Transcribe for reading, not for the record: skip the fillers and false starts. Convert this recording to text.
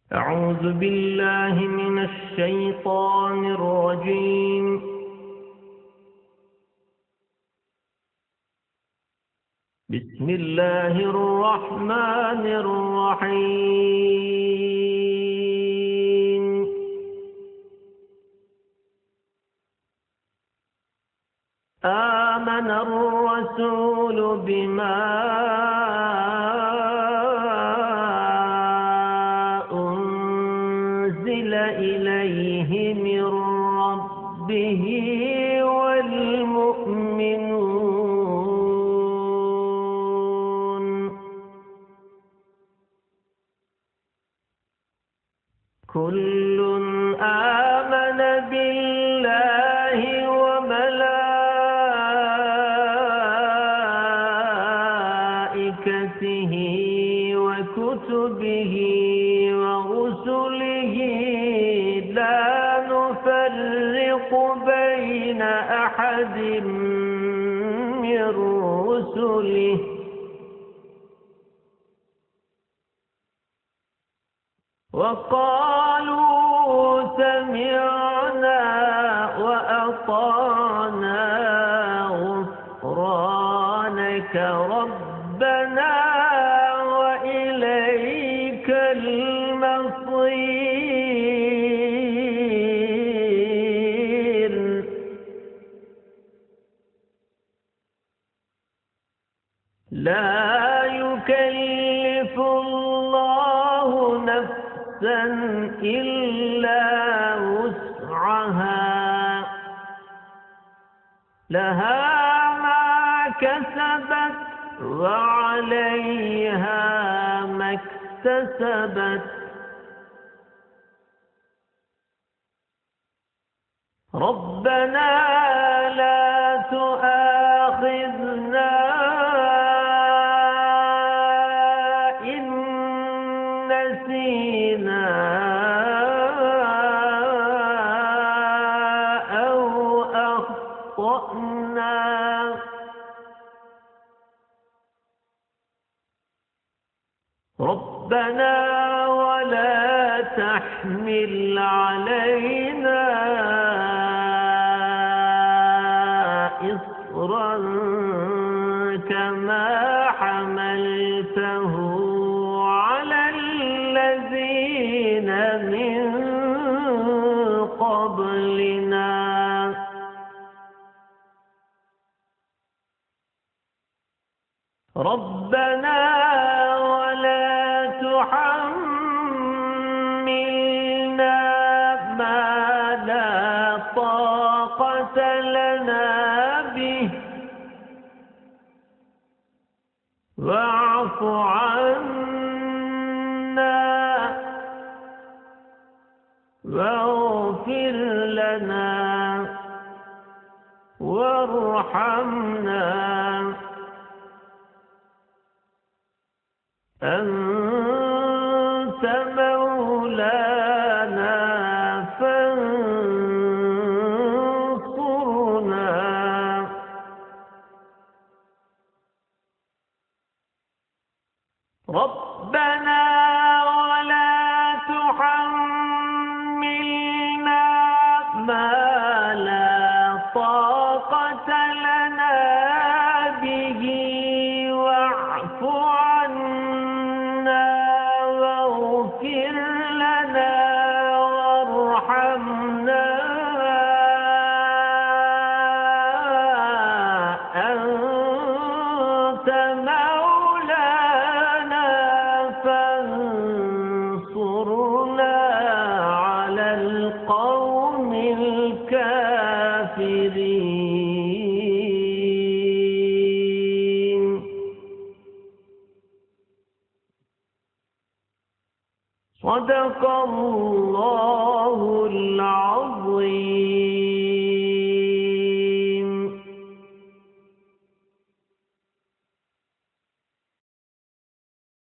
أعوذ بالله من الشيطان الرجيم. بسم الله الرحمن الرحيم. آمن الرسول بما أنزل إليه من ربه والمؤمنون كل آمن بالله وملائكته وكتبه ورسله لا نفرق بين أحد من رسله وقالوا سمعنا وأطعنا غفرانك ربنا وإليك المصير. لا يكلف الله نفسا إلا وسعها لها ما كسبت وعليها ما اكتسبت. ربنا لا تؤاخذنا إن نسينا أو أخطأنا. ربنا ولا تحمل علينا إصرا كما حملته على الذين من قبلنا. ربنا ولا تحملنا ما لا طاقة لنا به واعف عنا واغفر لنا وارحمنا أنت مولانا فانصرنا. ربنا ولا تحملنا ما لا طاقة لنا به واعف عنا واغفر لنا وارحمنا أنت مولانا فانصرنا على القوم الكافرين. صدق الله العظيم.